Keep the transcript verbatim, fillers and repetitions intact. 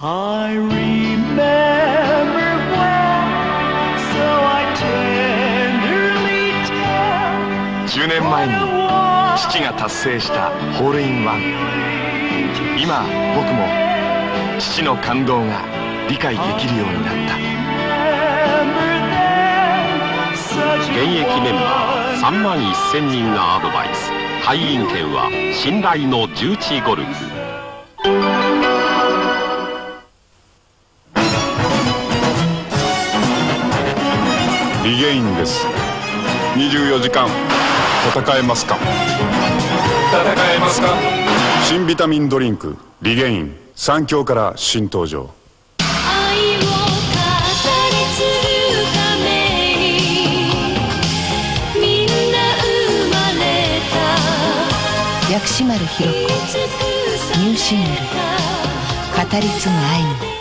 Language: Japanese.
I remember when, so I tenderly tell. じゅうねんまえに父が達成したホールインワン。今僕も父の感動が理解できるようになった。 現役メンバーさんまんせんにんがアドバイス。会員権は信頼の重地ゴルフ。 リゲインです。にじゅうよじかん戦えますか？ 戦えますか？ 新ビタミンドリンクリゲイン、三強から新登場。 愛を語り継ぐためにみんな生まれた。 薬師丸ひろ子ニューシングル「語り継ぐ愛に」。